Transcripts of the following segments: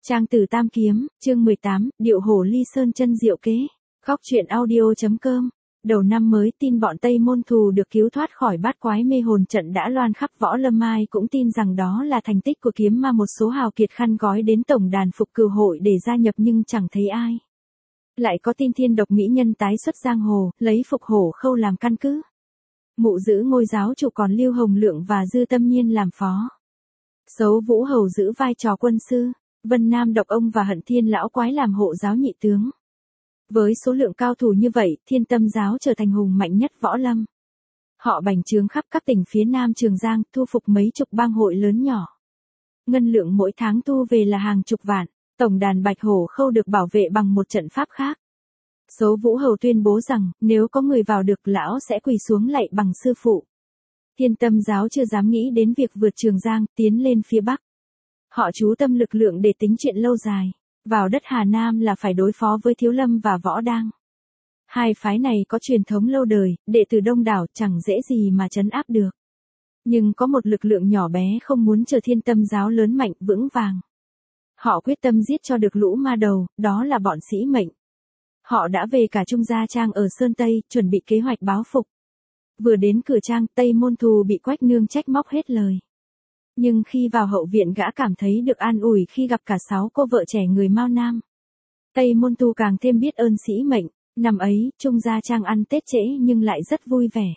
Trang Tử Tam Kiếm, chương 18, Điệu Hổ Ly Sơn chân diệu kế. Khóc chuyện audio.com. Đầu năm mới tin bọn Tây Môn Thù được cứu thoát khỏi bát quái mê hồn trận đã loan khắp võ lâm, ai cũng tin rằng đó là thành tích của kiếm ma. Một số hào kiệt khăn gói đến tổng đàn phục cừu hội để gia nhập nhưng chẳng thấy ai. Lại có tin thiên độc mỹ nhân tái xuất giang hồ, lấy Phục Hổ Khâu làm căn cứ. Mụ giữ ngôi giáo chủ, còn Lưu Hồng Lượng và Dư Tâm Nhiên làm phó. Sấu Vũ Hầu giữ vai trò quân sư. Vân Nam Độc Ông và Hận Thiên Lão Quái làm hộ giáo nhị tướng. Với số lượng cao thủ như vậy, Thiên Tâm giáo trở thành hùng mạnh nhất võ lâm. Họ bành trướng khắp các tỉnh phía Nam Trường Giang, thu phục mấy chục bang hội lớn nhỏ. Ngân lượng mỗi tháng thu về là hàng chục vạn. Tổng đàn Bạch Hổ Khâu được bảo vệ bằng một trận pháp khác. Sấu Vũ Hầu tuyên bố rằng, nếu có người vào được, lão sẽ quỳ xuống lạy bằng sư phụ. Thiên Tâm giáo chưa dám nghĩ đến việc vượt Trường Giang, tiến lên phía Bắc. Họ chú tâm lực lượng để tính chuyện lâu dài. Vào đất Hà Nam là phải đối phó với Thiếu Lâm và Võ Đang. Hai phái này có truyền thống lâu đời, đệ tử đông đảo, chẳng dễ gì mà trấn áp được. Nhưng có một lực lượng nhỏ bé không muốn chờ Thiên Tâm giáo lớn mạnh vững vàng. Họ quyết tâm giết cho được lũ ma đầu, đó là bọn Sĩ Mệnh. Họ đã về cả Trung Gia Trang ở Sơn Tây, chuẩn bị kế hoạch báo phục. Vừa đến cửa trang, Tây Môn Thù bị Quách Nương trách móc hết lời. Nhưng khi vào hậu viện, gã cảm thấy được an ủi khi gặp cả 6 cô vợ trẻ người Mao Nam. Tây Môn Thù càng thêm biết ơn Sĩ Mệnh. Năm ấy, Trung Gia Trang ăn Tết trễ nhưng lại rất vui vẻ.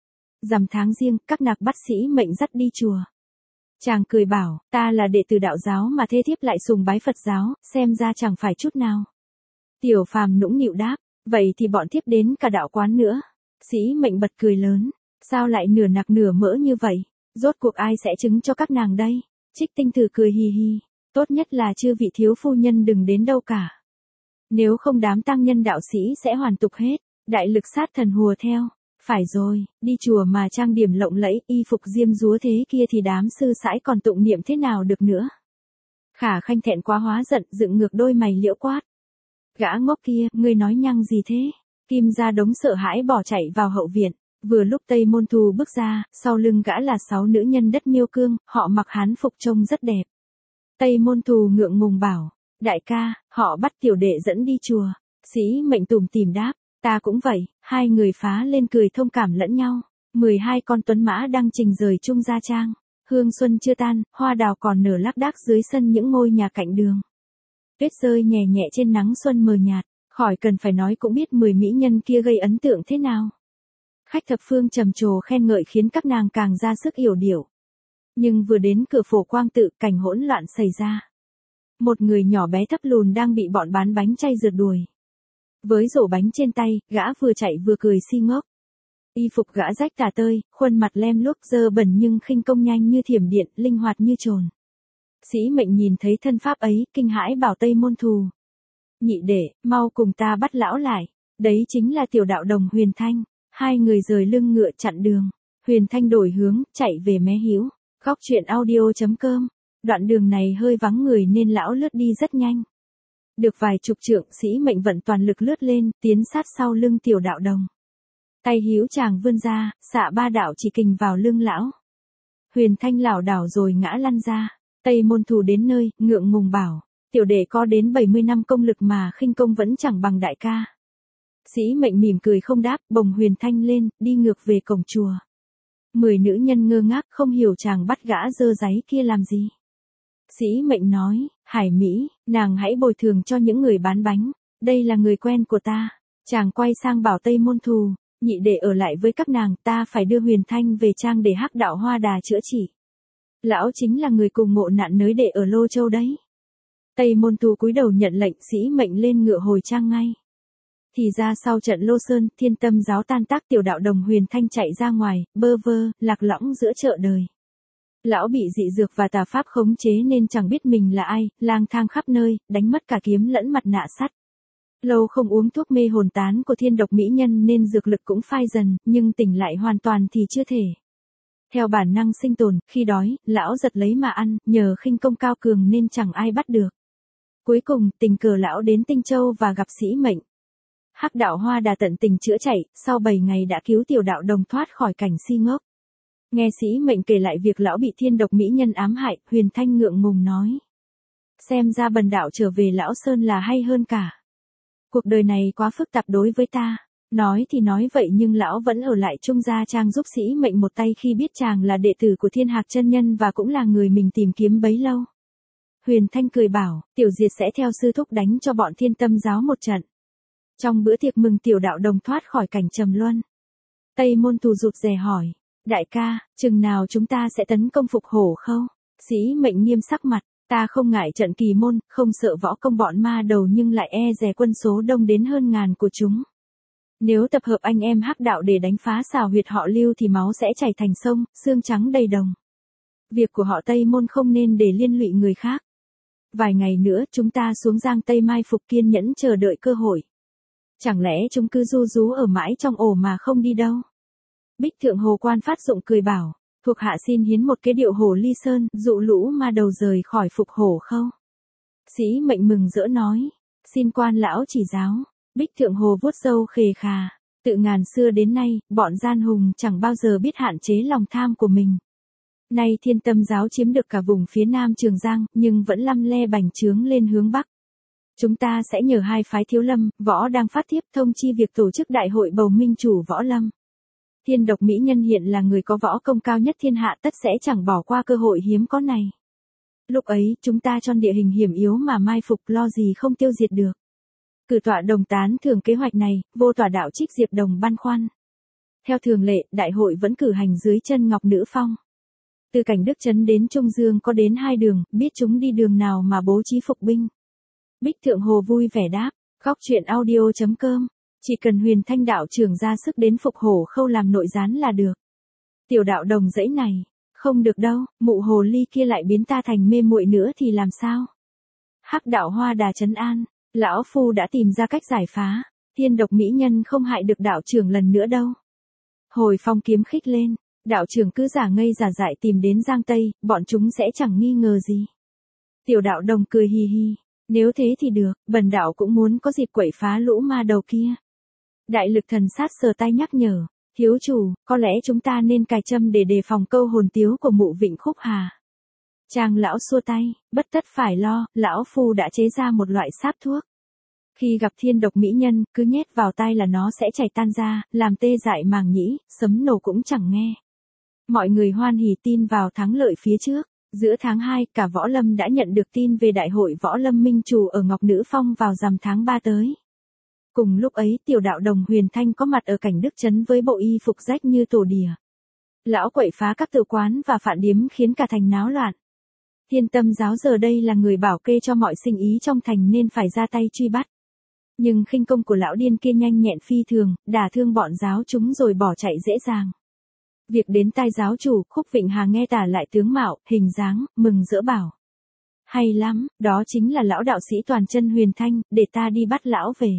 Rằm tháng Giêng, các nặc bắt Sĩ Mệnh dắt đi chùa. Chàng cười bảo, ta là đệ tử đạo giáo mà thê thiếp lại sùng bái Phật giáo, xem ra chẳng phải chút nào. Tiểu Phàm nũng nịu đáp, vậy thì bọn thiếp đến cả đạo quán nữa. Sĩ Mệnh bật cười lớn, sao lại nửa nặc nửa mỡ như vậy? Rốt cuộc ai sẽ chứng cho các nàng đây? Trích Tinh Tử cười hì hì, tốt nhất là chư vị thiếu phu nhân đừng đến đâu cả. Nếu không đám tăng nhân đạo sĩ sẽ hoàn tục hết, đại lực sát thần hùa theo. Phải rồi, đi chùa mà trang điểm lộng lẫy, y phục diêm dúa thế kia thì đám sư sãi còn tụng niệm thế nào được nữa. Khả Khanh thẹn quá hóa giận, dựng ngược đôi mày liễu quát. Gã ngốc kia, ngươi nói nhăng gì thế? Kim Gia Đống sợ hãi bỏ chạy vào hậu viện. Vừa lúc Tây Môn Thù bước ra, sau lưng gã là 6 nữ nhân đất Miêu Cương, họ mặc hán phục trông rất đẹp. Tây Môn Thù ngượng ngùng bảo, đại ca, họ bắt tiểu đệ dẫn đi chùa. Sĩ Mệnh tủm tỉm đáp, ta cũng vậy. Hai người phá lên cười thông cảm lẫn nhau. 12 con tuấn mã đang trình rời Trung Gia Trang. Hương xuân chưa tan, hoa đào còn nở lác đác dưới sân những ngôi nhà cạnh đường. Tuyết rơi nhẹ nhẹ trên nắng xuân mờ nhạt, khỏi cần phải nói cũng biết 10 mỹ nhân kia gây ấn tượng thế nào. Khách thập phương trầm trồ khen ngợi khiến các nàng càng ra sức yểu điệu. Nhưng vừa đến cửa Phổ Quang Tự, cảnh hỗn loạn xảy ra. Một người nhỏ bé thấp lùn đang bị bọn bán bánh chay rượt đuổi. Với rổ bánh trên tay, gã vừa chạy vừa cười si ngốc. Y phục gã rách tả tơi, khuôn mặt lem luốc dơ bẩn nhưng khinh công nhanh như thiểm điện, linh hoạt như trồn. Sĩ Mệnh nhìn thấy thân pháp ấy, kinh hãi bảo Tây Môn Thù. Nhị đệ, mau cùng ta bắt lão lại. Đấy chính là tiểu đạo đồng Huyền Thanh. Hai người rời lưng ngựa chặn đường. Huyền Thanh đổi hướng, chạy về mé hữu. Khóc chuyện audio.com. Đoạn đường này hơi vắng người nên lão lướt đi rất nhanh. Được vài chục trượng, Sĩ Mệnh vận toàn lực lướt lên, tiến sát sau lưng tiểu đạo đồng. Tay hữu chàng vươn ra, xạ 3 đạo chỉ kình vào lưng lão. Huyền Thanh lảo đảo rồi ngã lăn ra. Tây Môn Thù đến nơi, ngượng ngùng bảo, tiểu đệ có đến 70 năm công lực mà khinh công vẫn chẳng bằng đại ca. Sĩ Mệnh mỉm cười không đáp, bồng Huyền Thanh lên, đi ngược về cổng chùa. 10 nữ nhân ngơ ngác không hiểu chàng bắt gã dơ dáy kia làm gì. Sĩ Mệnh nói, Hải Mỹ, nàng hãy bồi thường cho những người bán bánh, đây là người quen của ta. Chàng quay sang bảo Tây Môn Thù, nhị đệ ở lại với các nàng, ta phải đưa Huyền Thanh về trang để Hắc Đạo Hoa Đà chữa trị. Lão chính là người cùng ngộ nạn nới đệ ở Lô Châu đấy. Tây Môn Thù cúi đầu nhận lệnh, Sĩ Mệnh lên ngựa hồi trang ngay. Thì ra sau trận Lô Sơn, Thiên Tâm giáo tan tác, tiểu đạo đồng Huyền Thanh chạy ra ngoài, bơ vơ, lạc lõng giữa chợ đời. Lão bị dị dược và tà pháp khống chế nên chẳng biết mình là ai, lang thang khắp nơi, đánh mất cả kiếm lẫn mặt nạ sắt. Lâu không uống thuốc mê hồn tán của thiên độc mỹ nhân nên dược lực cũng phai dần, nhưng tỉnh lại hoàn toàn thì chưa thể. Theo bản năng sinh tồn, khi đói, lão giật lấy mà ăn, nhờ khinh công cao cường nên chẳng ai bắt được. Cuối cùng, tình cờ lão đến Tinh Châu và gặp Sĩ Mệnh. Hắc Đạo Hoa Đà tận tình chữa chạy, sau 7 ngày đã cứu tiểu đạo đồng thoát khỏi cảnh si ngốc. Nghe Sĩ Mệnh kể lại việc lão bị thiên độc mỹ nhân ám hại, Huyền Thanh ngượng ngùng nói. Xem ra bần đạo trở về Lão Sơn là hay hơn cả. Cuộc đời này quá phức tạp đối với ta. Nói thì nói vậy nhưng lão vẫn ở lại Trung Gia Trang giúp Sĩ Mệnh một tay khi biết chàng là đệ tử của Thiên Hạc chân nhân và cũng là người mình tìm kiếm bấy lâu. Huyền Thanh cười bảo, Tiểu Diệt sẽ theo sư thúc đánh cho bọn Thiên Tâm giáo một trận. Trong bữa tiệc mừng Tiểu Đạo Đồng thoát khỏi cảnh trầm luân. Tây Môn Thù rụt rè hỏi, đại ca, chừng nào chúng ta sẽ tấn công Phục Hổ Khâu? Sĩ Mệnh nghiêm sắc mặt, ta không ngại trận kỳ môn, không sợ võ công bọn ma đầu nhưng lại e dè quân số đông đến hơn ngàn của chúng. Nếu tập hợp anh em hắc đạo để đánh phá xào huyệt họ Lưu thì máu sẽ chảy thành sông, xương trắng đầy đồng. Việc của họ Tây Môn không nên để liên lụy người khác. Vài ngày nữa chúng ta xuống Giang Tây mai phục kiên nhẫn chờ đợi cơ hội. Chẳng lẽ chúng cứ ru rú ở mãi trong ổ mà không đi đâu? Bích Thượng Hồ Quan phát dụng cười bảo, thuộc hạ xin hiến một cái điệu Hồ Ly Sơn, dụ lũ ma đầu rời khỏi Phục Hổ Khâu. Sĩ Mệnh mừng rỡ nói, xin quan lão chỉ giáo. Bích Thượng Hồ vuốt râu khề khà, tự ngàn xưa đến nay, bọn gian hùng chẳng bao giờ biết hạn chế lòng tham của mình. Nay Thiên Tâm giáo chiếm được cả vùng phía nam Trường Giang, nhưng vẫn lăm le bành trướng lên hướng bắc. Chúng ta sẽ nhờ hai phái Thiếu Lâm, Võ đang phát thiếp thông chi việc tổ chức đại hội bầu minh chủ Võ Lâm. Thiên Độc Mỹ Nhân hiện là người có võ công cao nhất thiên hạ, tất sẽ chẳng bỏ qua cơ hội hiếm có này. Lúc ấy, chúng ta trong địa hình hiểm yếu mà mai phục, lo gì không tiêu diệt được. Cử tọa đồng tán thưởng kế hoạch này, vô tọa đạo Trích Diệp Đồng băn khoăn. Theo thường lệ, đại hội vẫn cử hành dưới chân Ngọc Nữ Phong. Từ cảnh Đức Trấn đến Trung Dương có đến 2 đường, biết chúng đi đường nào mà bố trí phục binh. Bích Thượng Hồ vui vẻ đáp, khóc chuyện audio.com, chỉ cần Huyền Thanh đạo trưởng ra sức đến Phục Hổ Khâu làm nội gián là được. Tiểu Đạo Đồng dãy này, không được đâu, mụ hồ ly kia lại biến ta thành mê muội nữa thì làm sao? Hắc đạo Hoa Đà trấn an, lão phu đã tìm ra cách giải phá, Thiên Độc Mỹ Nhân không hại được đạo trưởng lần nữa đâu. Hồi Phong kiếm khích lên, đạo trưởng cứ giả ngây giả dại tìm đến Giang Tây, bọn chúng sẽ chẳng nghi ngờ gì. Tiểu Đạo Đồng cười hì hì, nếu thế thì được, bần đạo cũng muốn có dịp quậy phá lũ ma đầu kia. Đại Lực Thần sát sờ tay nhắc nhở, thiếu chủ, có lẽ chúng ta nên cài châm để đề phòng câu hồn tiếu của mụ Vịnh Khúc Hà. Trang lão xua tay, bất tất phải lo, lão phu đã chế ra một loại sáp thuốc. Khi gặp Thiên Độc Mỹ Nhân, cứ nhét vào tai là nó sẽ chảy tan ra, làm tê dại màng nhĩ, sấm nổ cũng chẳng nghe. Mọi người hoan hỉ tin vào thắng lợi phía trước. Giữa tháng 2, cả Võ Lâm đã nhận được tin về đại hội Võ Lâm Minh Chủ ở Ngọc Nữ Phong vào rằm tháng 3 tới. Cùng lúc ấy, Tiểu Đạo Đồng Huyền Thanh có mặt ở cảnh Đức Trấn với bộ y phục rách như tổ đỉa. Lão quậy phá các tự quán và phạn điếm khiến cả thành náo loạn. Thiên Tâm giáo giờ đây là người bảo kê cho mọi sinh ý trong thành nên phải ra tay truy bắt. Nhưng khinh công của lão điên kia nhanh nhẹn phi thường, đả thương bọn giáo chúng rồi bỏ chạy dễ dàng. Việc đến tai giáo chủ, Khúc Vịnh Hà nghe tả lại tướng mạo, hình dáng, mừng rỡ bảo. Hay lắm, đó chính là lão đạo sĩ toàn chân Huyền Thanh, để ta đi bắt lão về.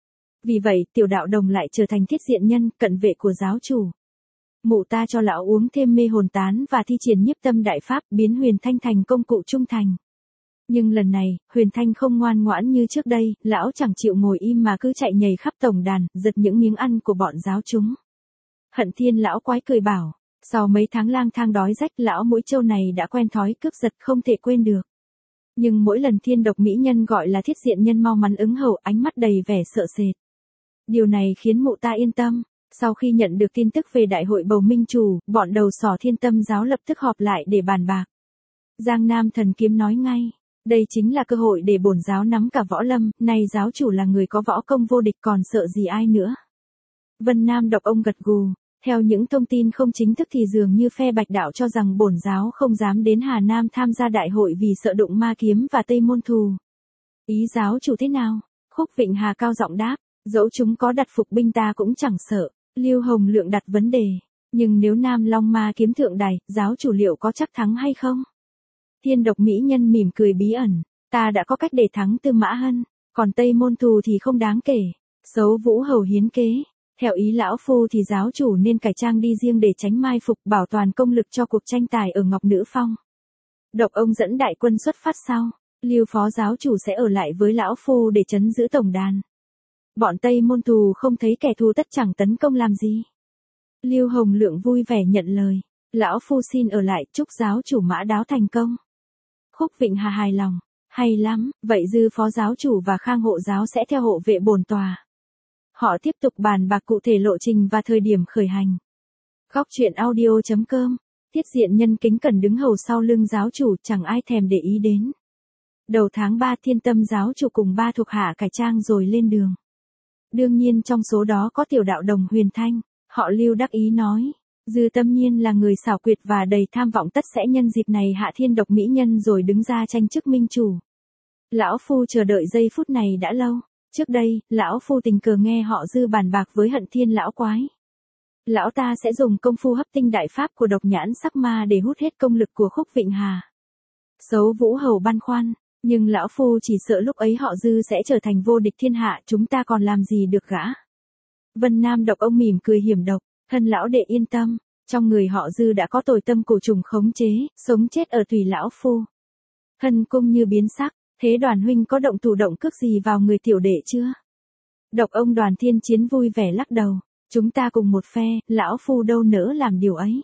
Vì vậy, Tiểu Đạo Đồng lại trở thành thiết diện nhân, cận vệ của giáo chủ. Mụ ta cho lão uống thêm mê hồn tán và thi triển nhiếp tâm đại pháp, biến Huyền Thanh thành công cụ trung thành. Nhưng lần này, Huyền Thanh không ngoan ngoãn như trước đây, lão chẳng chịu ngồi im mà cứ chạy nhảy khắp tổng đàn, giật những miếng ăn của bọn giáo chúng. Hận Thiên lão quái cười bảo, sau mấy tháng lang thang đói rách, lão mũi trâu này đã quen thói cướp giật không thể quên được. Nhưng mỗi lần Thiên Độc Mỹ Nhân gọi là thiết diện nhân mau mắn ứng hầu, ánh mắt đầy vẻ sợ sệt. Điều này khiến mụ ta yên tâm. Sau khi nhận được tin tức về đại hội bầu minh chủ, bọn đầu sỏ Thiên Tâm giáo lập tức họp lại để bàn bạc. Giang Nam Thần Kiếm nói ngay, đây chính là cơ hội để bổn giáo nắm cả Võ Lâm, nay giáo chủ là người có võ công vô địch còn sợ gì ai nữa. Vân Nam Độc ông gật gù, theo những thông tin không chính thức thì dường như phe Bạch đạo cho rằng bổn giáo không dám đến Hà Nam tham gia đại hội vì sợ đụng Ma Kiếm và Tây Môn Thù. Ý giáo chủ thế nào? Khúc Vịnh Hà cao giọng đáp, dẫu chúng có đặt phục binh ta cũng chẳng sợ. Lưu Hồng Lượng đặt vấn đề, nhưng nếu Nam Long Ma Kiếm thượng đài, giáo chủ liệu có chắc thắng hay không? Thiên Độc Mỹ Nhân mỉm cười bí ẩn, ta đã có cách để thắng Tư Mã Hân, còn Tây Môn Thù thì không đáng kể. Xấu Vũ Hầu hiến kế, theo ý lão phu thì giáo chủ nên cải trang đi riêng để tránh mai phục, bảo toàn công lực cho cuộc tranh tài ở Ngọc Nữ Phong. Độc ông dẫn đại quân xuất phát sau, Lưu phó giáo chủ sẽ ở lại với lão phu để trấn giữ tổng đàn. Bọn Tây Môn Thù không thấy kẻ thù tất chẳng tấn công làm gì. Lưu Hồng Lượng vui vẻ nhận lời, lão phu xin ở lại chúc giáo chủ Mã Đáo thành công. Khúc Vịnh Hà hài lòng, Hay lắm, vậy Dư phó giáo chủ và Khang hộ giáo sẽ theo hộ vệ bổn tòa. Họ tiếp tục bàn bạc cụ thể lộ trình và thời điểm khởi hành. Góc truyện audio.com. Tiết Diện Nhân kính cẩn đứng hầu sau lưng giáo chủ, chẳng ai thèm để ý đến. Đầu tháng 3 Thiên Tâm giáo chủ cùng 3 thuộc hạ cải trang rồi lên đường. Đương nhiên trong số đó có tiểu đạo đồng Huyền Thanh. Họ Lưu đắc ý nói, Dư Tâm Nhiên là người xảo quyệt và đầy tham vọng, tất sẽ nhân dịp này hạ thiên độc mỹ nhân rồi đứng ra tranh chức minh chủ. Lão phu chờ đợi giây phút này đã lâu. Trước đây, lão phu tình cờ nghe họ Dư bàn bạc với Hận Thiên lão quái. Lão ta sẽ dùng công phu hấp tinh đại pháp của độc nhãn sắc ma để hút hết công lực của Khúc Vịnh Hà. Sấu Vũ Hầu băn khoăn, nhưng lão phu chỉ sợ lúc ấy họ Dư sẽ trở thành vô địch thiên hạ, chúng ta còn làm gì được gã. Vân Nam Độc ông mỉm cười hiểm độc, thân lão đệ yên tâm, trong người họ Dư đã có tồi tâm cổ trùng khống chế, sống chết ở tùy lão phu. Thân cung như biến sắc, thế Đoàn huynh có động thủ động cước gì vào người tiểu đệ chưa? Độc ông Đoàn Thiên Chiến vui vẻ lắc đầu, chúng ta cùng một phe, lão phu đâu nỡ làm điều ấy.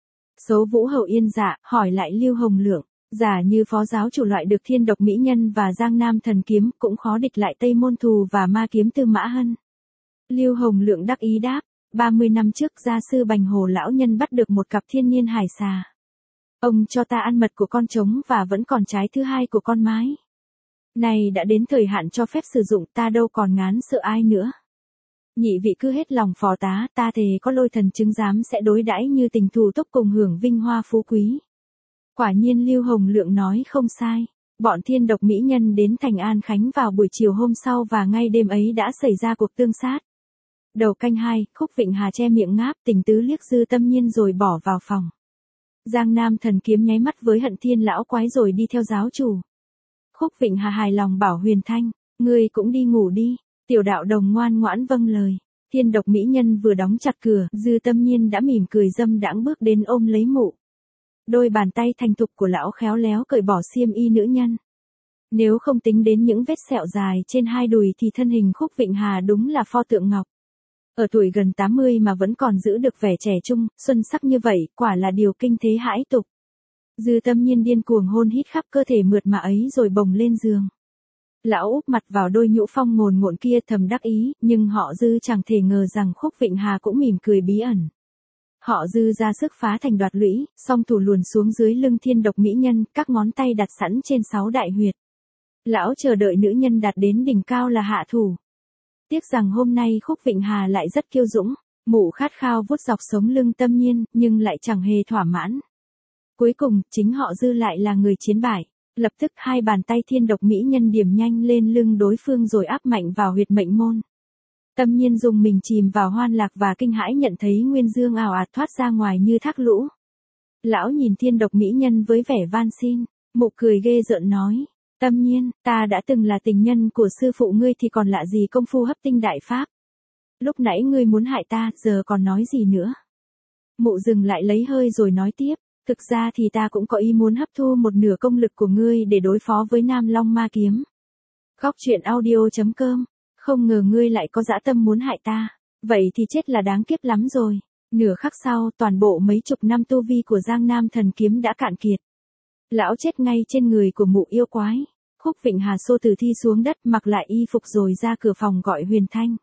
Sấu Vũ Hầu yên dạ, hỏi lại Lưu Hồng Lượng, giả như phó giáo chủ loại được thiên độc mỹ nhân và Giang Nam thần kiếm, cũng khó địch lại Tây Môn Thù và ma kiếm Tư Mã Hân. Lưu Hồng Lượng đắc ý đáp, 30 năm trước gia sư Bành Hồ lão nhân bắt được một cặp thiên niên hải xà. Ông cho ta ăn mật của con trống và vẫn còn trái thứ hai của con mái. Này đã đến thời hạn cho phép sử dụng, ta đâu còn ngán sợ ai nữa. Nhị vị cứ hết lòng phò tá, ta thề có Lôi Thần chứng giám sẽ đối đãi như tình thù túc cùng hưởng vinh hoa phú quý. Quả nhiên Lưu Hồng Lượng nói không sai. Bọn thiên độc mỹ nhân đến thành An Khánh vào buổi chiều hôm sau và ngay đêm ấy đã xảy ra cuộc tương sát. Đầu canh 2, Khúc Vịnh Hà che miệng ngáp, Tình Tứ liếc Dư Tâm Nhiên rồi bỏ vào phòng. Giang Nam thần kiếm nháy mắt với Hận Thiên lão quái rồi đi theo giáo chủ. Khúc Vịnh Hà hài lòng bảo Huyền Thanh, ngươi cũng đi ngủ đi. Tiểu đạo đồng ngoan ngoãn vâng lời. Thiên độc mỹ nhân vừa đóng chặt cửa, Dư Tâm Nhiên đã mỉm cười dâm đãng bước đến ôm lấy mụ. Đôi bàn tay thành thục của lão khéo léo cởi bỏ xiêm y nữ nhân. Nếu không tính đến những vết sẹo dài trên hai đùi thì thân hình Khúc Vịnh Hà đúng là pho tượng ngọc. Ở tuổi gần 80 mà vẫn còn giữ được vẻ trẻ trung, xuân sắc như vậy, quả là điều kinh thế hãi tục. Dư Tâm Nhiên điên cuồng hôn hít khắp cơ thể mượt mà ấy rồi bồng lên giường. Lão úp mặt vào đôi nhũ phong ngồn ngộn kia thầm đắc ý, nhưng họ Dư chẳng thể ngờ rằng Khúc Vịnh Hà cũng mỉm cười bí ẩn. Họ Dư ra sức phá thành đoạt lũy, song thủ luồn xuống dưới lưng thiên độc mỹ nhân, các ngón tay đặt sẵn trên 6 đại huyệt. Lão chờ đợi nữ nhân đạt đến đỉnh cao là hạ thủ. Tiếc rằng hôm nay Khúc Vịnh Hà lại rất kiêu dũng, mụ khát khao vuốt dọc sống lưng Tâm Nhiên, nhưng lại chẳng hề thỏa mãn. Cuối cùng, chính họ Dư lại là người chiến bại. Lập tức hai bàn tay thiên độc mỹ nhân điểm nhanh lên lưng đối phương rồi áp mạnh vào huyệt mệnh môn. Tâm Nhiên dùng mình chìm vào hoan lạc và kinh hãi nhận thấy nguyên dương ào ạt thoát ra ngoài như thác lũ. Lão nhìn thiên độc mỹ nhân với vẻ van xin, mụ cười ghê rợn nói, Tâm Nhiên, ta đã từng là tình nhân của sư phụ ngươi thì còn lạ gì công phu hấp tinh đại pháp. Lúc nãy ngươi muốn hại ta, giờ còn nói gì nữa. Mụ dừng lại lấy hơi rồi nói tiếp. Thực ra thì ta cũng có ý muốn hấp thu một nửa công lực của ngươi để đối phó với Nam Long ma kiếm. Góc truyện audio.com. Không ngờ ngươi lại có dã tâm muốn hại ta. Vậy thì chết là đáng kiếp lắm rồi. Nửa khắc sau, toàn bộ mấy chục năm tu vi của Giang Nam thần kiếm đã cạn kiệt. Lão chết ngay trên người của mụ yêu quái. Khúc Vịnh Hà xô tử thi xuống đất, mặc lại y phục rồi ra cửa phòng gọi Huyền Thanh.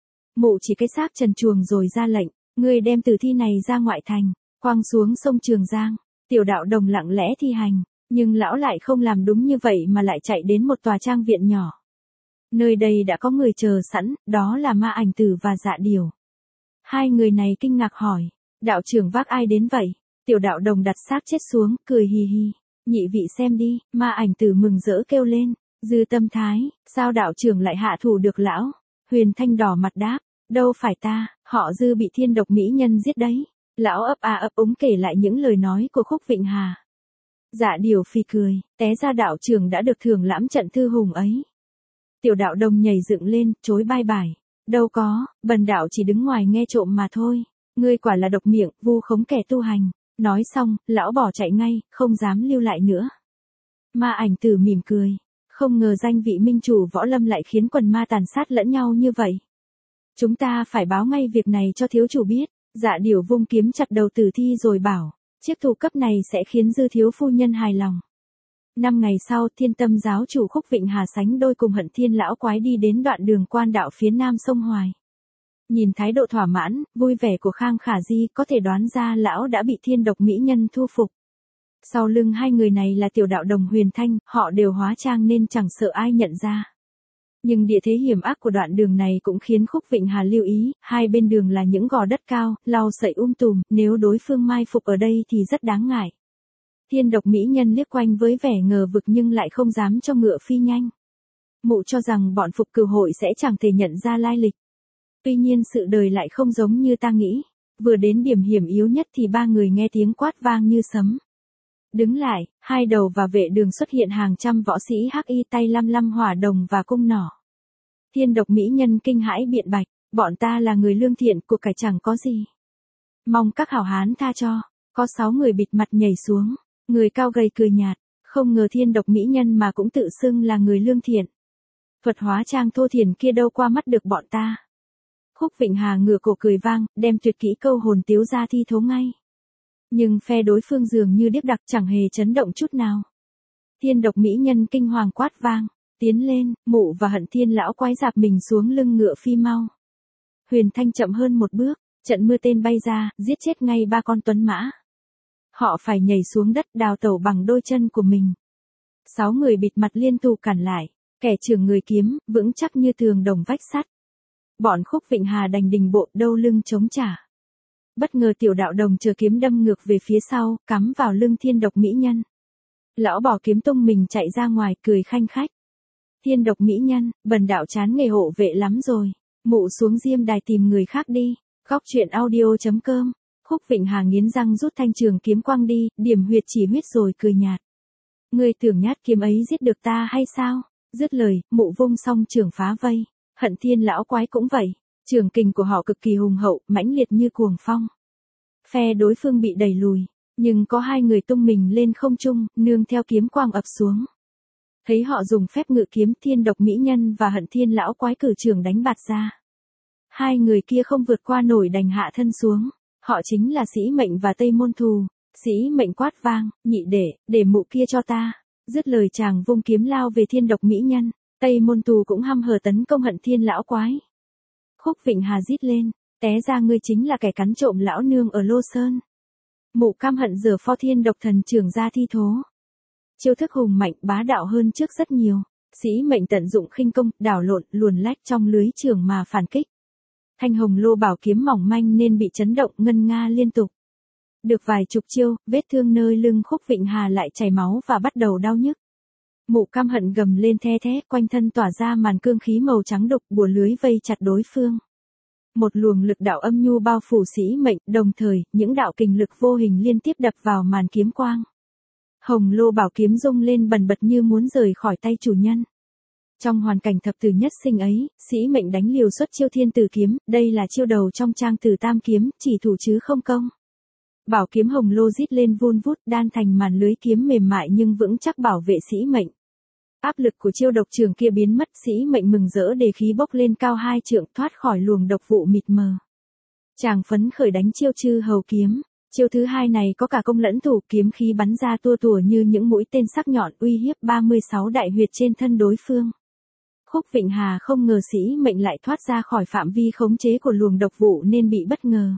Mụ chỉ cái xác trần truồng rồi ra lệnh, ngươi đem tử thi này ra ngoại thành, quăng xuống sông Trường Giang. Tiểu đạo đồng lặng lẽ thi hành, nhưng lão lại không làm đúng như vậy mà lại chạy đến một tòa trang viện nhỏ. Nơi đây đã có người chờ sẵn, đó là Ma Ảnh Tử và Dạ Điểu. Hai người này kinh ngạc hỏi, đạo trưởng vác ai đến vậy? Tiểu đạo đồng đặt xác chết xuống, cười hì hì. Nhị vị xem đi, Ma Ảnh Tử mừng rỡ kêu lên, Dư Tâm Thái, sao đạo trưởng lại hạ thủ được lão? Huyền Thanh đỏ mặt đáp, đâu phải ta, họ Dư bị thiên độc mỹ nhân giết đấy. Lão ấp a ấp úng kể lại những lời nói của Khúc Vịnh Hà. Dạ Điểu phì cười, té ra đạo trưởng đã được thưởng lãm trận thư hùng ấy. Tiểu đạo đồng nhảy dựng lên, chối bai bài. Đâu có, bần đạo chỉ đứng ngoài nghe trộm mà thôi. Ngươi quả là độc miệng, vu khống kẻ tu hành. Nói xong, lão bỏ chạy ngay, không dám lưu lại nữa. Ma Ảnh Tử mỉm cười. Không ngờ danh vị minh chủ võ lâm lại khiến quần ma tàn sát lẫn nhau như vậy. Chúng ta phải báo ngay việc này cho thiếu chủ biết. Dạ Điểu vung kiếm chặt đầu tử thi rồi bảo, chiếc thủ cấp này sẽ khiến Dư thiếu phu nhân hài lòng. 5 ngày sau, Thiên Tâm giáo chủ Khúc Vịnh Hà sánh đôi cùng Hận Thiên lão quái đi đến đoạn đường quan đạo phía nam sông Hoài. Nhìn thái độ thỏa mãn, vui vẻ của Khang Khả Di, có thể đoán ra lão đã bị Thiên Độc mỹ nhân thu phục. Sau lưng hai người này là Tiểu Đạo Đồng Huyền Thanh, họ đều hóa trang nên chẳng sợ ai nhận ra. Nhưng địa thế hiểm ác của đoạn đường này cũng khiến Khúc Vịnh Hà lưu ý, hai bên đường là những gò đất cao, lau sậy tùm, nếu đối phương mai phục ở đây thì rất đáng ngại. Thiên Độc mỹ nhân liếc quanh với vẻ ngờ vực nhưng lại không dám cho ngựa phi nhanh. Mụ cho rằng bọn Phục Cửu hội sẽ chẳng thể nhận ra lai lịch. Tuy nhiên sự đời lại không giống như ta nghĩ. Vừa đến điểm hiểm yếu nhất thì ba người nghe tiếng quát vang như sấm. Đứng lại, hai đầu và vệ đường xuất hiện hàng trăm võ sĩ hắc y tay lăm lăm hỏa đồng và cung nỏ. Thiên Độc mỹ nhân kinh hãi biện bạch, bọn ta là người lương thiện, cuộc cải chẳng có gì. Mong các hảo hán tha cho. Có 6 người bịt mặt nhảy xuống, người cao gầy cười nhạt, không ngờ Thiên Độc mỹ nhân mà cũng tự xưng là người lương thiện. Thuật hóa trang thô thiển kia đâu qua mắt được bọn ta. Khúc Vịnh Hà ngửa cổ cười vang, đem tuyệt kỹ câu hồn tiếu ra thi thố ngay. Nhưng phe đối phương dường như điếc đặc chẳng hề chấn động chút nào. Thiên Độc mỹ nhân kinh hoàng quát vang, tiến lên, mụ và Hận Thiên lão quái dạp mình xuống lưng ngựa phi mau. Huyền Thanh chậm hơn một bước, trận mưa tên bay ra, giết chết ngay 3 con tuấn mã. Họ phải nhảy xuống đất đào tẩu bằng đôi chân của mình. 6 người bịt mặt liên tục cản lại, kẻ trưởng người kiếm, vững chắc như tường đồng vách sắt. Bọn Khúc Vịnh Hà đành đình bộ đâu lưng chống trả. Bất ngờ Tiểu Đạo Đồng chờ kiếm đâm ngược về phía sau, cắm vào lưng Thiên Độc mỹ nhân. Lão bỏ kiếm tung mình chạy ra ngoài cười khanh khách. Thiên Độc mỹ nhân, bần đạo chán nghề hộ vệ lắm rồi. Mụ xuống diêm đài tìm người khác đi. Góc truyện audio.com. Khúc Vịnh Hà nghiến răng rút thanh trường kiếm quăng đi, điểm huyệt chỉ huyết rồi cười nhạt. Ngươi tưởng nhát kiếm ấy giết được ta hay sao? Dứt lời, mụ vung xong trường phá vây. Hận Thiên lão quái cũng vậy. Trường kình của họ cực kỳ hùng hậu, mãnh liệt như cuồng phong. Phe đối phương bị đẩy lùi, nhưng có 2 người tung mình lên không trung, nương theo kiếm quang ập xuống. Thấy họ dùng phép ngự kiếm, Thiên Độc mỹ nhân và Hận Thiên lão quái cử trường đánh bạt ra. 2 người kia không vượt qua nổi đành hạ thân xuống. Họ chính là Sĩ Mệnh và Tây Môn Thù. Sĩ Mệnh quát vang, nhị để mụ kia cho ta. Dứt lời chàng vung kiếm lao về Thiên Độc mỹ nhân. Tây Môn Thù cũng hăm hở tấn công Hận Thiên lão quái. Khúc Vịnh Hà rít lên, té ra ngươi chính là kẻ cắn trộm lão nương ở Lô Sơn. Mụ cam hận giở pho Thiên Độc thần trưởng ra thi thố. Chiêu thức hùng mạnh bá đạo hơn trước rất nhiều. Sĩ Mệnh tận dụng khinh công, đảo lộn, luồn lách trong lưới trường mà phản kích. Thanh hồng lô bảo kiếm mỏng manh nên bị chấn động ngân nga liên tục. Được vài chục chiêu, vết thương nơi lưng Khúc Vịnh Hà lại chảy máu và bắt đầu đau nhức. Mụ cam hận gầm lên the thé, quanh thân tỏa ra màn cương khí màu trắng đục, bùa lưới vây chặt đối phương. Một luồng lực đạo âm nhu bao phủ Sĩ Mệnh, đồng thời, những đạo kình lực vô hình liên tiếp đập vào màn kiếm quang. Hồng lô bảo kiếm rung lên bần bật như muốn rời khỏi tay chủ nhân. Trong hoàn cảnh thập tử nhất sinh ấy, Sĩ Mệnh đánh liều xuất chiêu Thiên Tử kiếm, đây là chiêu đầu trong trang Tử Tam kiếm, chỉ thủ chứ không công. Bảo kiếm hồng lô rít lên vun vút, đan thành màn lưới kiếm mềm mại nhưng vững chắc bảo vệ Sĩ Mệnh. Áp lực của chiêu độc trường kia biến mất, Sĩ Mệnh mừng rỡ đề khí bốc lên cao 2 trượng, thoát khỏi luồng độc vụ mịt mờ. Chàng phấn khởi đánh chiêu Chư Hầu kiếm. Chiêu thứ 2 này có cả công lẫn thủ, kiếm khí bắn ra tua tủa như những mũi tên sắc nhọn, uy hiếp 36 đại huyệt trên thân đối phương. Khúc Vịnh Hà không ngờ Sĩ Mệnh lại thoát ra khỏi phạm vi khống chế của luồng độc vụ nên bị bất ngờ.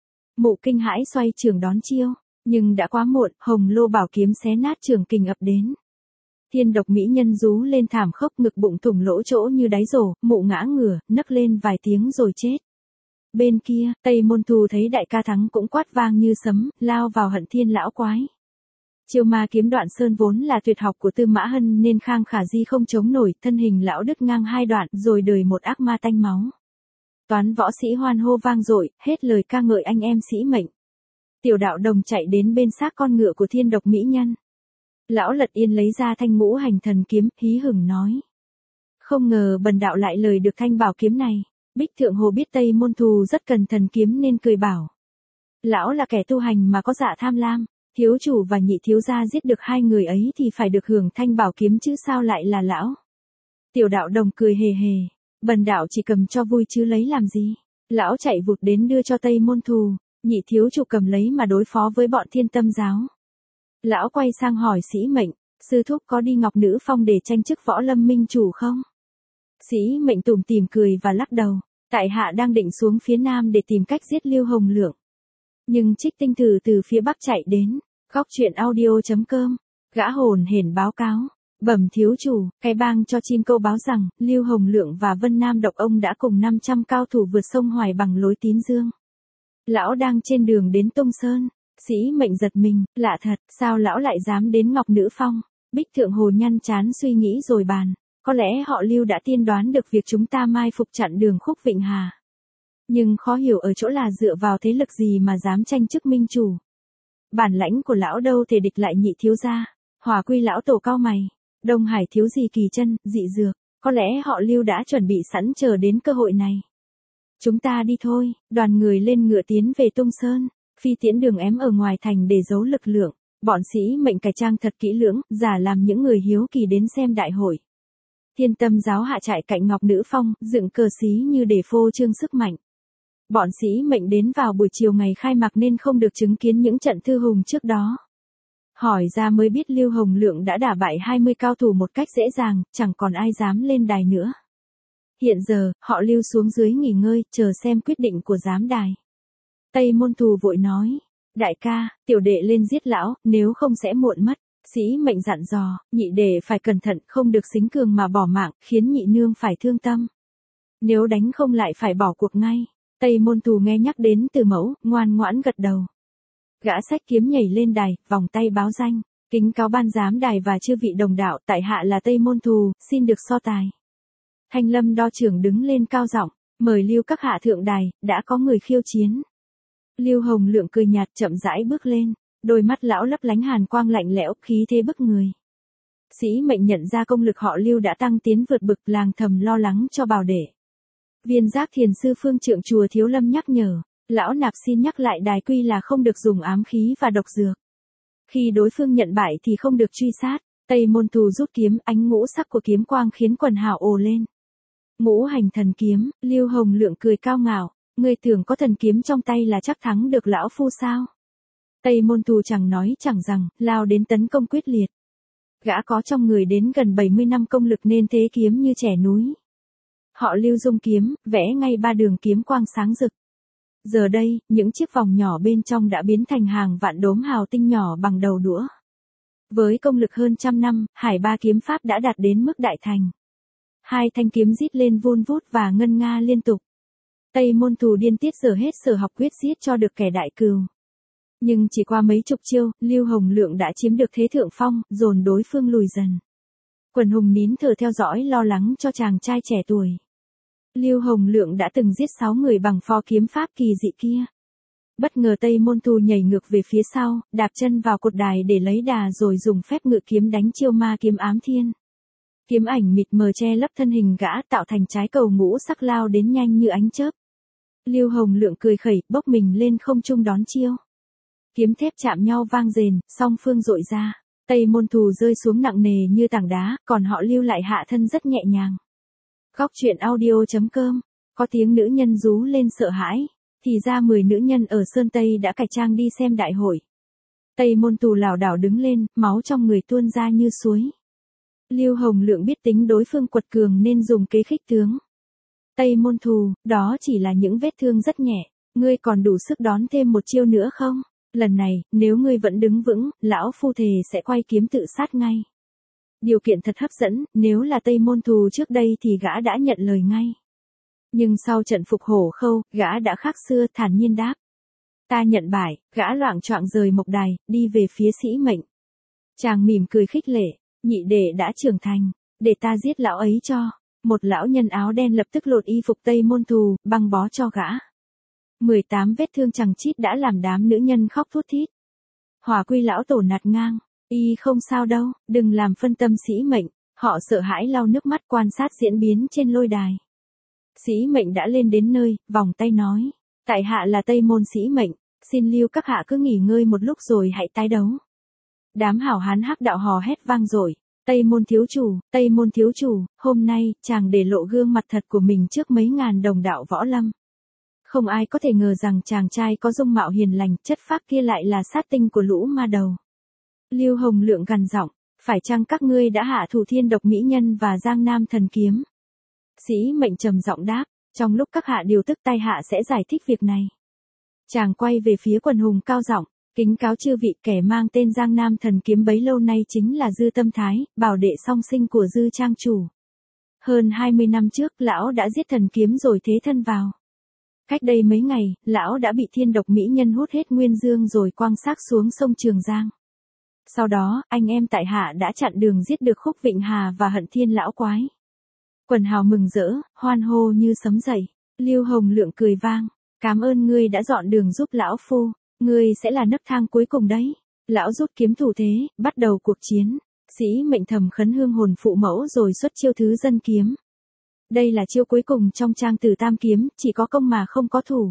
Mụ kinh hãi xoay trường đón chiêu, nhưng đã quá muộn, hồng lô bảo kiếm xé nát trường kình ập đến. Thiên Độc mỹ nhân rú lên thảm khốc, ngực bụng thủng lỗ chỗ như đáy rổ, mụ ngã ngửa, nấc lên vài tiếng rồi chết. Bên kia, Tây Môn Thù thấy đại ca thắng cũng quát vang như sấm, lao vào Hận Thiên lão quái. Chiêu ma kiếm Đoạn Sơn vốn là tuyệt học của Tư Mã Hân nên Khang Khả Di không chống nổi, thân hình lão đứt ngang 2 đoạn rồi đời một ác ma tanh máu. Toán võ sĩ hoan hô vang dội, hết lời ca ngợi anh em Sĩ Mệnh. Tiểu Đạo Đồng chạy đến bên xác con ngựa của Thiên Độc mỹ nhân. Lão Lật Yên lấy ra thanh ngũ hành thần kiếm, hí hửng nói. Không ngờ bần đạo lại lời được thanh bảo kiếm này. Bích Thượng Hồ biết Tây Môn Thù rất cần thần kiếm nên cười bảo. Lão là kẻ tu hành mà có dạ tham lam. Thiếu chủ và nhị thiếu gia giết được 2 người ấy thì phải được hưởng thanh bảo kiếm chứ sao lại là lão. Tiểu Đạo Đồng cười hề hề. Bần đạo chỉ cầm cho vui chứ lấy làm gì. Lão chạy vụt đến đưa cho Tây Môn Thù. Nhị thiếu chủ cầm lấy mà đối phó với bọn Thiên Tâm giáo. Lão quay sang hỏi Sĩ Mệnh. Sư thúc có đi Ngọc Nữ Phong để tranh chức võ lâm minh chủ không? Sĩ Mệnh tủm tỉm cười và lắc đầu. Tại hạ đang định xuống phía nam để tìm cách giết Lưu Hồng Lượng. Nhưng Trích Tinh Thử từ phía bắc chạy đến. Góc truyện audio.com. Gã hồn hển báo cáo. Bẩm thiếu chủ, cái bang cho chim câu báo rằng, Lưu Hồng Lượng và Vân Nam Độc Ông đã cùng 500 cao thủ vượt sông Hoài bằng lối Tín Dương. Lão đang trên đường đến Tung Sơn. Sĩ Mệnh giật mình, lạ thật, sao lão lại dám đến Ngọc Nữ Phong? Bích Thượng Hồ nhăn trán suy nghĩ rồi bàn. Có lẽ họ Lưu đã tiên đoán được việc chúng ta mai phục chặn đường Khúc Vịnh Hà. Nhưng khó hiểu ở chỗ là dựa vào thế lực gì mà dám tranh chức minh chủ. Bản lãnh của lão đâu thể địch lại Nhị thiếu gia. Hòa Quy lão tổ cao mày. Đông Hải thiếu gì kỳ chân, dị dược. Có lẽ họ Lưu đã chuẩn bị sẵn chờ đến cơ hội này. Chúng ta đi thôi, đoàn người lên ngựa tiến về Tung Sơn. Phi Tiễn Đường ém ở ngoài thành để giấu lực lượng. Bọn Sĩ Mệnh cải trang thật kỹ lưỡng, giả làm những người hiếu kỳ đến xem đại hội. Thiên Tâm giáo hạ trại cạnh Ngọc Nữ Phong, dựng cờ xí như để phô trương sức mạnh. Bọn Sĩ Mệnh đến vào buổi chiều ngày khai mạc nên không được chứng kiến những trận thư hùng trước đó. Hỏi ra mới biết Lưu Hồng Lượng đã đả bại 20 cao thủ một cách dễ dàng, chẳng còn ai dám lên đài nữa. Hiện giờ, họ Lưu xuống dưới nghỉ ngơi, chờ xem quyết định của giám đài. Tây Môn Thù vội nói, đại ca, tiểu đệ lên giết lão, nếu không sẽ muộn mất. Sĩ Mệnh dặn dò, nhị đệ phải cẩn thận, không được xính cường mà bỏ mạng, khiến nhị nương phải thương tâm. Nếu đánh không lại phải bỏ cuộc ngay. Tây Môn Thù nghe nhắc đến Từ Mẫu, ngoan ngoãn gật đầu. Gã xách kiếm nhảy lên đài, vòng tay báo danh, kính cáo ban giám đài và chư vị đồng đạo, tại hạ là Tây Môn Thù, xin được so tài. Thanh Lâm đo trưởng đứng lên cao giọng, mời Lưu các hạ thượng đài, đã có người khiêu chiến. Lưu Hồng Lượng cười nhạt chậm rãi bước lên, đôi mắt lão lấp lánh hàn quang lạnh lẽo, khí thế bức người. Sĩ Mệnh nhận ra công lực họ Lưu đã tăng tiến vượt bực, làng thầm lo lắng cho Bảo Đệ. Viên Giác Thiền sư Phương Trượng chùa Thiếu Lâm nhắc nhở, lão nạp xin nhắc lại đài quy là không được dùng ám khí và độc dược. Khi đối phương nhận bại thì không được truy sát. Tây Môn Thù rút kiếm, ánh ngũ sắc của kiếm quang khiến quần hào ồ lên. Ngũ hành thần kiếm, Lưu Hồng Lượng cười cao ngạo, ngươi tưởng có thần kiếm trong tay là chắc thắng được lão phu sao? Tây Môn Thù chẳng nói chẳng rằng, lao đến tấn công quyết liệt. Gã có trong người đến gần 70 năm công lực nên thế kiếm như trẻ núi. Họ Lưu dung kiếm, vẽ ngay 3 đường kiếm quang sáng rực. Giờ đây, những chiếc vòng nhỏ bên trong đã biến thành hàng vạn đốm hào tinh nhỏ bằng đầu đũa. Với công lực hơn trăm năm, Hải Ba kiếm pháp đã đạt đến mức đại thành. 2 thanh kiếm rít lên vun vút và ngân nga liên tục. Tây Môn Thù điên tiết sở hết sở học quyết giết cho được kẻ đại cừu. Nhưng chỉ qua mấy chục chiêu, Lưu Hồng Lượng đã chiếm được thế thượng phong, dồn đối phương lùi dần. Quần hùng nín thở theo dõi lo lắng cho chàng trai trẻ tuổi. Lưu Hồng Lượng đã từng giết 6 người bằng pho kiếm pháp kỳ dị kia. Bất ngờ Tây Môn Thù nhảy ngược về phía sau, đạp chân vào cột đài để lấy đà rồi dùng phép ngự kiếm đánh chiêu ma kiếm ám thiên. Kiếm ảnh mịt mờ che lấp thân hình gã, tạo thành trái cầu ngũ sắc lao đến nhanh như ánh chớp. Lưu Hồng Lượng cười khẩy, bốc mình lên không trung đón chiêu. Kiếm thép chạm nhau vang rền, song phương dội ra. Tây Môn Thù rơi xuống nặng nề như tảng đá, còn họ Lưu lại hạ thân rất nhẹ nhàng. Góc truyện audio.com. Có tiếng nữ nhân rú lên sợ hãi. Thì ra 10 nữ nhân ở Sơn Tây đã cải trang đi xem đại hội. Tây Môn Thù lảo đảo đứng lên, máu trong người tuôn ra như suối. Lưu Hồng Lượng biết tính đối phương quật cường nên dùng kế khích tướng. Tây Môn Thù, đó chỉ là những vết thương rất nhẹ, ngươi còn đủ sức đón thêm một chiêu nữa không? Lần này, nếu ngươi vẫn đứng vững, lão phu thề sẽ quay kiếm tự sát ngay. Điều kiện thật hấp dẫn, nếu là Tây Môn Thù trước đây thì gã đã nhận lời ngay. Nhưng sau trận phục Hổ Khâu, gã đã khác xưa, thản nhiên đáp. Ta nhận bại, gã loạng choạng rời mộc đài, đi về phía Sĩ Mệnh. Chàng mỉm cười khích lệ, nhị đệ đã trưởng thành, để ta giết lão ấy cho. Một lão nhân áo đen lập tức lột y phục Tây Môn Thù, băng bó cho gã. 18 vết thương chằng chít đã làm đám nữ nhân khóc thút thít. Hòa Quy lão tổ nạt ngang, y không sao đâu, đừng làm phân tâm Sĩ Mệnh. Họ sợ hãi lau nước mắt quan sát diễn biến trên lôi đài. Sĩ Mệnh đã lên đến nơi, vòng tay nói, tại hạ là Tây Môn Sĩ Mệnh, xin Lưu các hạ cứ nghỉ ngơi một lúc rồi hãy tái đấu. Đám hảo hán hắc đạo hò hét vang dội. Tây Môn thiếu chủ, hôm nay, chàng để lộ gương mặt thật của mình trước mấy ngàn đồng đạo võ lâm. Không ai có thể ngờ rằng chàng trai có dung mạo hiền lành, chất phác kia lại là sát tinh của lũ ma đầu. Lưu Hồng Lượng gằn giọng, Phải chăng các ngươi đã hạ thủ Thiên Độc Mỹ Nhân và Giang Nam Thần Kiếm? Sĩ Mệnh trầm giọng đáp, trong lúc các hạ điều tức tai hạ sẽ giải thích việc này. Chàng quay về phía quần hùng cao giọng, kính cáo chư vị, kẻ mang tên Giang Nam Thần Kiếm bấy lâu nay chính là Dư Tâm Thái, bảo đệ song sinh của Dư trang chủ. Hơn 20 năm trước, lão đã giết thần kiếm rồi thế thân vào. Cách đây mấy ngày, lão đã bị Thiên Độc Mỹ Nhân hút hết nguyên dương rồi quăng xác xuống sông Trường Giang. Sau đó, anh em tại hạ đã chặn đường giết được Khúc Vịnh Hà và Hận Thiên lão quái. Quần hào mừng rỡ, hoan hô như sấm dậy. Lưu Hồng Lượng cười vang, cảm ơn ngươi đã dọn đường giúp lão phu, ngươi sẽ là nấc thang cuối cùng đấy. Lão rút kiếm thủ thế, bắt đầu cuộc chiến. Sĩ Mệnh thầm khấn hương hồn phụ mẫu rồi xuất chiêu thứ dân kiếm. Đây là chiêu cuối cùng trong trang tử tam kiếm, chỉ có công mà không có thủ.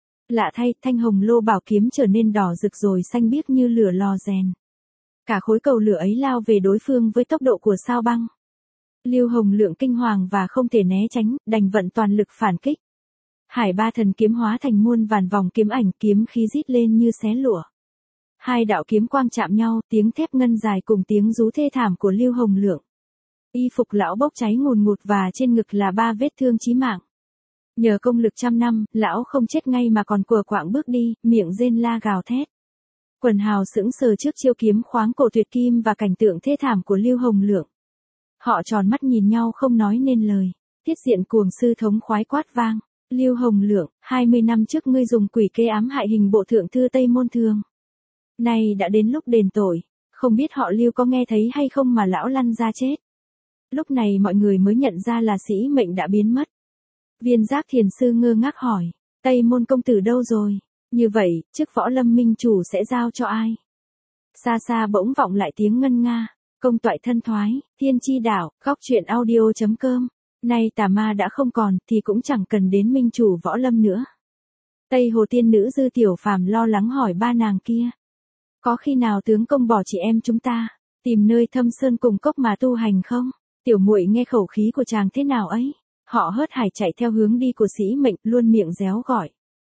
Lạ thay, thanh hồng lô bảo kiếm trở nên đỏ rực rồi xanh biếc như lửa lò rèn. Cả khối cầu lửa ấy lao về đối phương với tốc độ của sao băng. Lưu Hồng Lượng kinh hoàng và không thể né tránh, đành vận toàn lực phản kích. Hải Ba Thần Kiếm hóa thành muôn vàn vòng kiếm ảnh, kiếm khí rít lên như xé lụa. Hai đạo kiếm quang chạm nhau, tiếng thép ngân dài cùng tiếng rú thê thảm của Lưu Hồng Lượng. Y phục lão bốc cháy ngùn ngụt và trên ngực là 3 vết thương chí mạng. Nhờ công lực trăm năm, lão không chết ngay mà còn quờ quạng bước đi, miệng rên la gào thét. Quần hào sững sờ trước chiêu kiếm khoáng cổ tuyệt kim và cảnh tượng thê thảm của Lưu Hồng Lượng. Họ tròn mắt nhìn nhau không nói nên lời. Tiết Diện Cuồng sư thống khoái quát vang. Lưu Hồng Lượng, 20 năm trước ngươi dùng quỷ kế ám hại hình bộ thượng thư Tây Môn Thường. Nay đã đến lúc đền tội, không biết họ Lưu có nghe thấy hay không mà lão lăn ra chết. Lúc này mọi người mới nhận ra là Sĩ Mệnh đã biến mất. Viên Giác Thiền sư ngơ ngác hỏi, Tây Môn công tử đâu rồi? Như vậy, chức Võ Lâm minh chủ sẽ giao cho ai? Xa xa bỗng vọng lại tiếng ngân nga, công toại thân thoái, thiên chi đảo, góc truyện audio.com. Nay tà ma đã không còn thì cũng chẳng cần đến minh chủ Võ Lâm nữa. Tây Hồ tiên nữ Dư Tiểu Phàm lo lắng hỏi ba nàng kia. Có khi nào tướng công bỏ chị em chúng ta, tìm nơi thâm sơn cùng cốc mà tu hành không? Tiểu muội nghe khẩu khí của chàng thế nào ấy? Họ hớt hải chạy theo hướng đi của Sĩ Mệnh, luôn miệng réo gọi.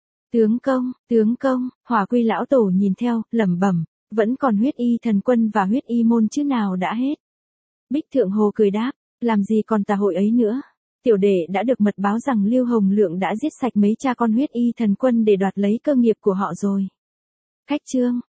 Tướng công, Hỏa Quy lão tổ nhìn theo, lẩm bẩm, vẫn còn Huyết Y thần quân và Huyết Y môn chứ nào đã hết. Bích Thượng Hồ cười đáp, làm gì còn tà hội ấy nữa. Tiểu đệ đã được mật báo rằng Lưu Hồng Lượng đã giết sạch mấy cha con Huyết Y thần quân để đoạt lấy cơ nghiệp của họ rồi. Khách chương.